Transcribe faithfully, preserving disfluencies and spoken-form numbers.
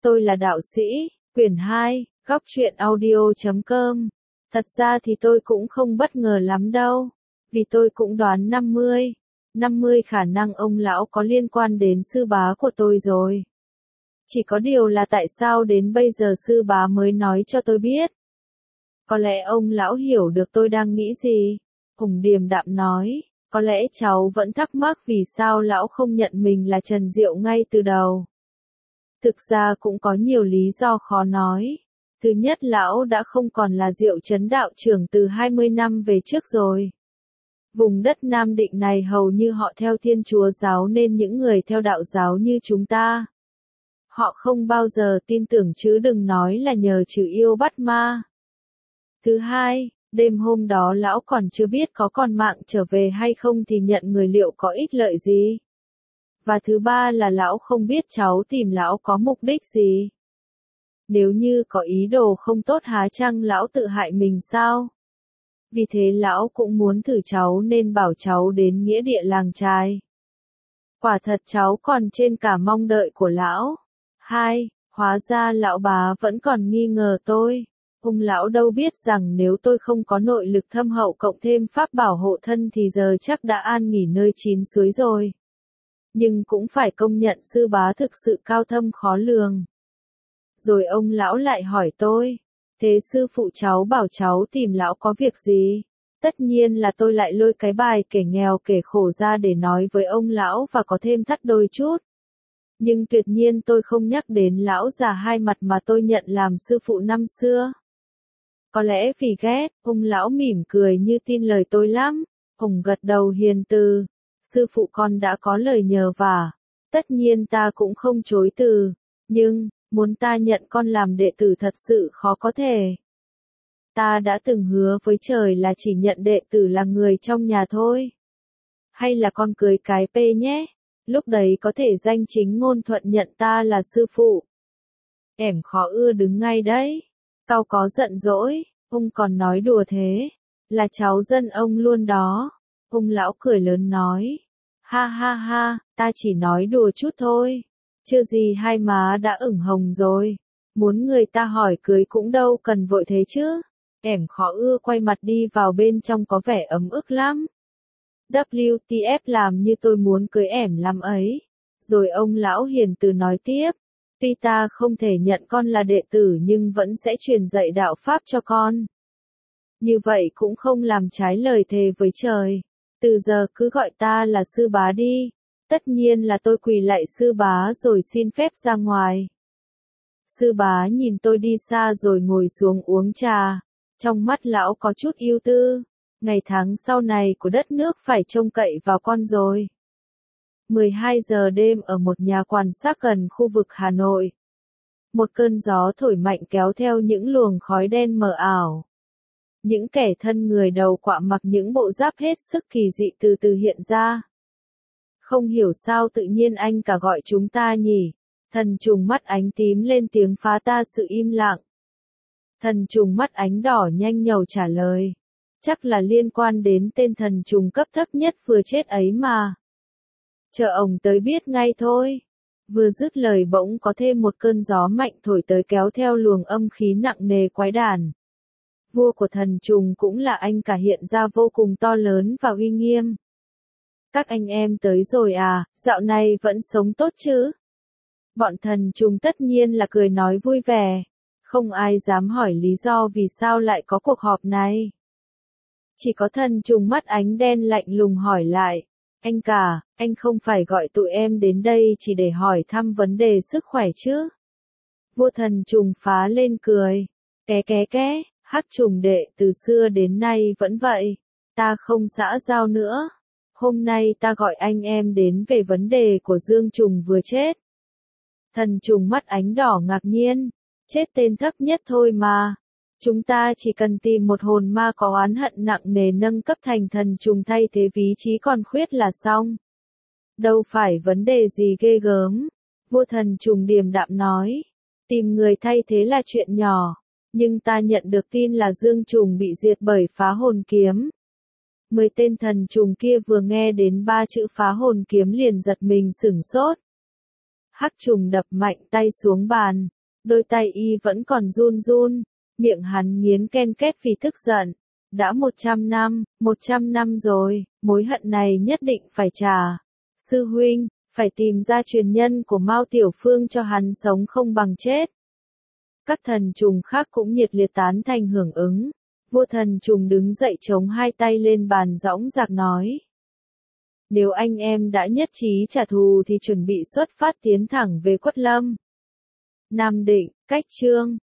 Tôi là đạo sĩ, quyển hai, góc truyện audio chấm com. Thật ra thì tôi cũng không bất ngờ lắm đâu, vì tôi cũng đoán năm mươi, năm mươi khả năng ông lão có liên quan đến sư bá của tôi rồi. Chỉ có điều là tại sao đến bây giờ sư bá mới nói cho tôi biết. Có lẽ ông lão hiểu được tôi đang nghĩ gì. Hùng điềm đạm nói, có lẽ cháu vẫn thắc mắc vì sao lão không nhận mình là Trần Diệu ngay từ đầu. Thực ra cũng có nhiều lý do khó nói. Thứ nhất, lão đã không còn là Diệu Trấn đạo trưởng từ hai mươi năm về trước rồi. Vùng đất Nam Định này hầu như họ theo Thiên Chúa giáo nên những người theo đạo giáo như chúng ta, họ không bao giờ tin tưởng chứ đừng nói là nhờ trừ yêu bắt ma. Thứ hai, đêm hôm đó lão còn chưa biết có còn mạng trở về hay không thì nhận người liệu có ích lợi gì. Và thứ ba là lão không biết cháu tìm lão có mục đích gì. Nếu như có ý đồ không tốt há chăng lão tự hại mình sao? Vì thế lão cũng muốn thử cháu nên bảo cháu đến nghĩa địa làng trài. Quả thật cháu còn trên cả mong đợi của lão. Hai, hóa ra lão bá vẫn còn nghi ngờ tôi. Ông lão đâu biết rằng nếu tôi không có nội lực thâm hậu cộng thêm pháp bảo hộ thân thì giờ chắc đã an nghỉ nơi chín suối rồi. Nhưng cũng phải công nhận sư bá thực sự cao thâm khó lường. Rồi ông lão lại hỏi tôi, thế sư phụ cháu bảo cháu tìm lão có việc gì? Tất nhiên là tôi lại lôi cái bài kể nghèo kể khổ ra để nói với ông lão và có thêm thắt đôi chút. Nhưng tuyệt nhiên tôi không nhắc đến lão già hai mặt mà tôi nhận làm sư phụ năm xưa. Có lẽ vì ghét, ông lão mỉm cười như tin lời tôi lắm. Hùng gật đầu hiền từ, sư phụ con đã có lời nhờ vả, tất nhiên ta cũng không chối từ, nhưng, muốn ta nhận con làm đệ tử thật sự khó có thể. Ta đã từng hứa với trời là chỉ nhận đệ tử là người trong nhà thôi. Hay là con cưới cái P nhé, lúc đấy có thể danh chính ngôn thuận nhận ta là sư phụ. Ẻm khó ưa đứng ngay đấy. Tao có giận dỗi, ông còn nói đùa thế, là cháu dân ông luôn đó. Ông lão cười lớn nói, ha ha ha, ta chỉ nói đùa chút thôi, chưa gì hai má đã ửng hồng rồi, muốn người ta hỏi cưới cũng đâu cần vội thế chứ. Ẻm khó ưa quay mặt đi vào bên trong có vẻ ấm ức lắm. W T F làm như tôi muốn cưới ẻm lắm ấy. Rồi ông lão hiền từ nói tiếp, tuy ta không thể nhận con là đệ tử nhưng vẫn sẽ truyền dạy đạo pháp cho con. Như vậy cũng không làm trái lời thề với trời. Từ giờ cứ gọi ta là sư bá đi. Tất nhiên là tôi quỳ lạy sư bá rồi xin phép ra ngoài. Sư bá nhìn tôi đi xa rồi ngồi xuống uống trà. Trong mắt lão có chút ưu tư. Ngày tháng sau này của đất nước phải trông cậy vào con rồi. mười hai giờ đêm ở một nhà quan sát gần khu vực Hà Nội. Một cơn gió thổi mạnh kéo theo những luồng khói đen mờ ảo. Những kẻ thân người đầu quạ mặc những bộ giáp hết sức kỳ dị từ từ hiện ra. Không hiểu sao tự nhiên anh cả gọi chúng ta nhỉ. Thần trùng mắt ánh tím lên tiếng phá ta sự im lặng. Thần trùng mắt ánh đỏ nhanh nhẩu trả lời. Chắc là liên quan đến tên thần trùng cấp thấp nhất vừa chết ấy mà. Chờ ông tới biết ngay thôi. Vừa dứt lời bỗng có thêm một cơn gió mạnh thổi tới kéo theo luồng âm khí nặng nề quái đản. Vua của thần trùng cũng là anh cả hiện ra vô cùng to lớn và uy nghiêm. Các anh em tới rồi à, dạo này vẫn sống tốt chứ? Bọn thần trùng tất nhiên là cười nói vui vẻ. Không ai dám hỏi lý do vì sao lại có cuộc họp này. Chỉ có thần trùng mắt ánh đen lạnh lùng hỏi lại. Anh cả, anh không phải gọi tụi em đến đây chỉ để hỏi thăm vấn đề sức khỏe chứ? Vua thần trùng phá lên cười. Ké ké ké, hắc trùng đệ từ xưa đến nay vẫn vậy. Ta không xã giao nữa. Hôm nay ta gọi anh em đến về vấn đề của Dương trùng vừa chết. Thần trùng mắt ánh đỏ ngạc nhiên. Chết tên thấp nhất thôi mà. Chúng ta chỉ cần tìm một hồn ma có oán hận nặng nề nâng cấp thành thần trùng thay thế vị trí còn khuyết là xong. Đâu phải vấn đề gì ghê gớm. Vua thần trùng điềm đạm nói. Tìm người thay thế là chuyện nhỏ. Nhưng ta nhận được tin là Dương trùng bị diệt bởi phá hồn kiếm. Mười tên thần trùng kia vừa nghe đến ba chữ phá hồn kiếm liền giật mình sửng sốt. Hắc trùng đập mạnh tay xuống bàn, đôi tay y vẫn còn run run, miệng hắn nghiến ken két vì tức giận. Đã một trăm năm, một trăm năm rồi, mối hận này nhất định phải trả. Sư huynh, phải tìm ra truyền nhân của Mao Tiểu Phương cho hắn sống không bằng chết. Các thần trùng khác cũng nhiệt liệt tán thành hưởng ứng. Vua thần trùng đứng dậy chống hai tay lên bàn dõng dạc nói. Nếu anh em đã nhất trí trả thù thì chuẩn bị xuất phát tiến thẳng về Quất Lâm. Nam Định, Cách Chương.